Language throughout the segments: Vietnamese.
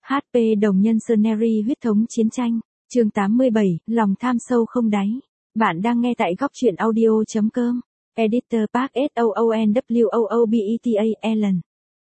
HP đồng nhân Scenery huyết thống chiến tranh. Chương 87, lòng tham sâu không đáy. Bạn đang nghe tại góc truyện audio.com. Editor Park SONWOOBETA Ellen.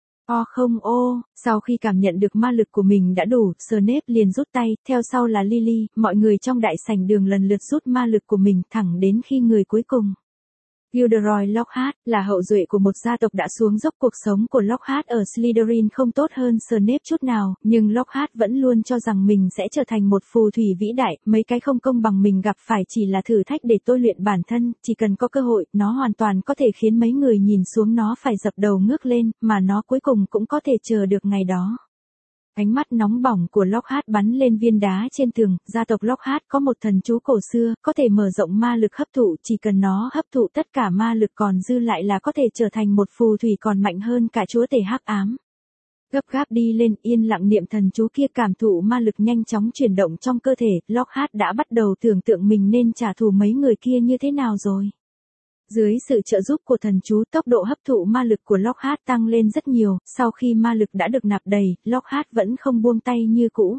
Sau khi cảm nhận được ma lực của mình đã đủ, Snape liền rút tay, theo sau là Lily, mọi người trong đại sảnh đường lần lượt rút ma lực của mình thẳng đến khi người cuối cùng. Gilderoy Lockhart, là hậu duệ của một gia tộc đã xuống dốc. Cuộc sống của Lockhart ở Slytherin không tốt hơn Snape chút nào, nhưng Lockhart vẫn luôn cho rằng mình sẽ trở thành một phù thủy vĩ đại. Mấy cái không công bằng mình gặp phải chỉ là thử thách để tôi luyện bản thân, chỉ cần có cơ hội, nó hoàn toàn có thể khiến mấy người nhìn xuống nó phải dập đầu ngước lên, mà nó cuối cùng cũng có thể chờ được ngày đó. Ánh mắt nóng bỏng của Lockhart bắn lên viên đá trên tường. Gia tộc Lockhart có một thần chú cổ xưa, có thể mở rộng ma lực hấp thụ, chỉ cần nó hấp thụ tất cả ma lực còn dư lại là có thể trở thành một phù thủy còn mạnh hơn cả chúa tể hắc ám. Gấp gáp đi lên, yên lặng niệm thần chú kia, cảm thụ ma lực nhanh chóng chuyển động trong cơ thể. Lockhart đã bắt đầu tưởng tượng mình nên trả thù mấy người kia như thế nào rồi. Dưới sự trợ giúp của thần chú, tốc độ hấp thụ ma lực của Lockhart tăng lên rất nhiều. Sau khi ma lực đã được nạp đầy, Lockhart vẫn không buông tay như cũ.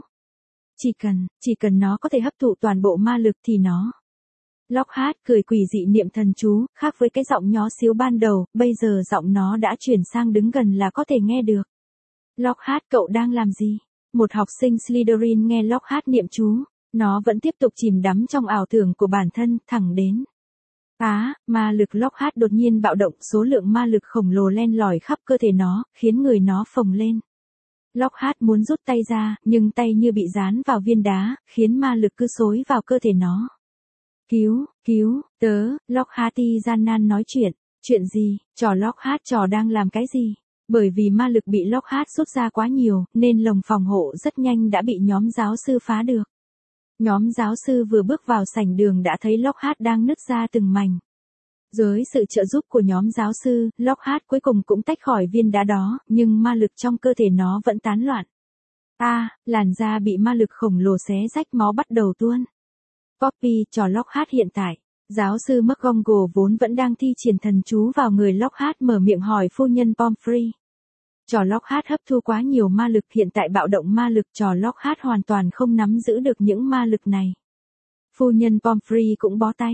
Chỉ cần nó có thể hấp thụ toàn bộ ma lực thì nó. Lockhart cười quỷ dị niệm thần chú, khác với cái giọng nhỏ xíu ban đầu, bây giờ giọng nó đã chuyển sang đứng gần là có thể nghe được. Lockhart, cậu đang làm gì? Một học sinh Slytherin nghe Lockhart niệm chú, nó vẫn tiếp tục chìm đắm trong ảo tưởng của bản thân, thẳng đến. Ma lực Lockhart đột nhiên bạo động, số lượng ma lực khổng lồ len lỏi khắp cơ thể nó, khiến người nó phồng lên. Lockhart muốn rút tay ra, nhưng tay như bị dán vào viên đá, khiến ma lực cứ xối vào cơ thể nó. Cứu, Lockhart gian nan nói chuyện. Chuyện gì, Lockhart đang làm cái gì? Bởi vì ma lực bị Lockhart rút ra quá nhiều, nên lồng phòng hộ rất nhanh đã bị nhóm giáo sư phá được. Nhóm giáo sư vừa bước vào sảnh đường đã thấy Lockhart đang nứt ra từng mảnh. Dưới sự trợ giúp của nhóm giáo sư, Lockhart cuối cùng cũng tách khỏi viên đá đó, nhưng ma lực trong cơ thể nó vẫn tán loạn. Làn da bị ma lực khổng lồ xé rách, máu bắt đầu tuôn. Poppy, Lockhart hiện tại. Giáo sư McGonagall vốn vẫn đang thi triển thần chú vào người Lockhart mở miệng hỏi phu nhân Pomfrey. Lockhart hấp thu quá nhiều ma lực, hiện tại bạo động ma lực, Lockhart hoàn toàn không nắm giữ được những ma lực này. Phu nhân Pomfrey cũng bó tay.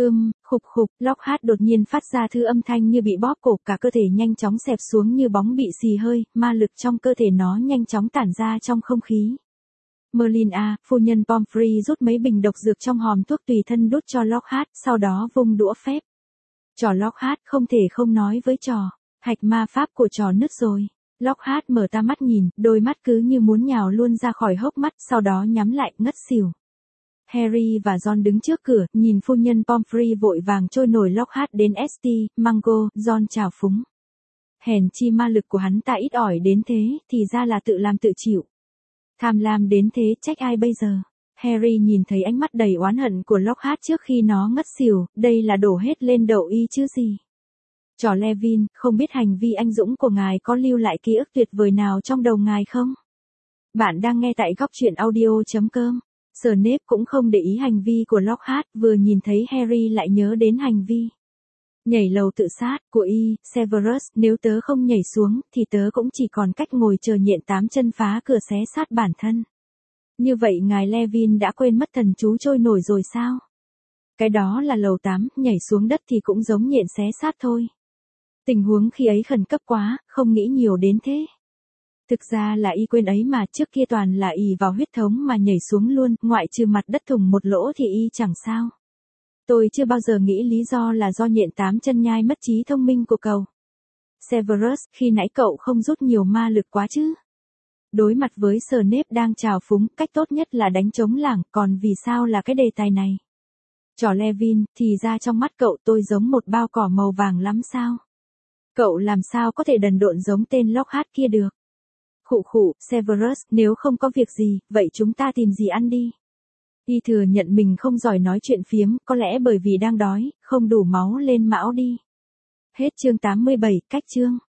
Khục, Lockhart đột nhiên phát ra thứ âm thanh như bị bóp cổ, cả cơ thể nhanh chóng xẹp xuống như bóng bị xì hơi, ma lực trong cơ thể nó nhanh chóng tản ra trong không khí. Merlin phu nhân Pomfrey rút mấy bình độc dược trong hòm thuốc tùy thân đút cho Lockhart, sau đó vung đũa phép. Lockhart không thể không nói với hạch ma pháp của nứt rồi. Lockhart mở to mắt nhìn, đôi mắt cứ như muốn nhào luôn ra khỏi hốc mắt, sau đó nhắm lại, ngất xỉu. Harry và Ron đứng trước cửa, nhìn phu nhân Pomfrey vội vàng trôi nổi Lockhart đến St. Mungo. Ron chào phúng. Hèn chi ma lực của hắn ta ít ỏi đến thế, thì ra là tự làm tự chịu. Tham lam đến thế, trách ai bây giờ? Harry nhìn thấy ánh mắt đầy oán hận của Lockhart trước khi nó ngất xỉu, đây là đổ hết lên đầu y chứ gì. Levin, không biết hành vi anh dũng của ngài có lưu lại ký ức tuyệt vời nào trong đầu ngài không? Bạn đang nghe tại góc truyện audio.com. Snape cũng không để ý hành vi của Lockhart, vừa nhìn thấy Harry lại nhớ đến hành vi nhảy lầu tự sát của Severus, nếu tớ không nhảy xuống thì tớ cũng chỉ còn cách ngồi chờ nhện 8 chân phá cửa xé xác bản thân. Như vậy ngài Levin đã quên mất thần chú trôi nổi rồi sao? Cái đó là lầu 8, nhảy xuống đất thì cũng giống nhện xé xác thôi. Tình huống khi ấy khẩn cấp quá, không nghĩ nhiều đến thế. Thực ra là y quên ấy mà, trước kia toàn là ỷ vào huyết thống mà nhảy xuống luôn, ngoại trừ mặt đất thủng một lỗ thì y chẳng sao. Tôi chưa bao giờ nghĩ lý do là do nhện 8 chân nhai mất trí thông minh của cậu. Severus, khi nãy cậu không rút nhiều ma lực quá chứ? Đối mặt với Snape đang trào phúng, cách tốt nhất là đánh trống lảng, còn vì sao là cái đề tài này? Levin, thì ra trong mắt cậu tôi giống một bao cỏ màu vàng lắm sao? Cậu làm sao có thể đần độn giống tên Lockhart kia được? Khụ, Severus, nếu không có việc gì, vậy chúng ta tìm gì ăn đi. Y thừa nhận mình không giỏi nói chuyện phiếm, có lẽ bởi vì đang đói, không đủ máu lên mão đi. Hết chương 87, cách chương.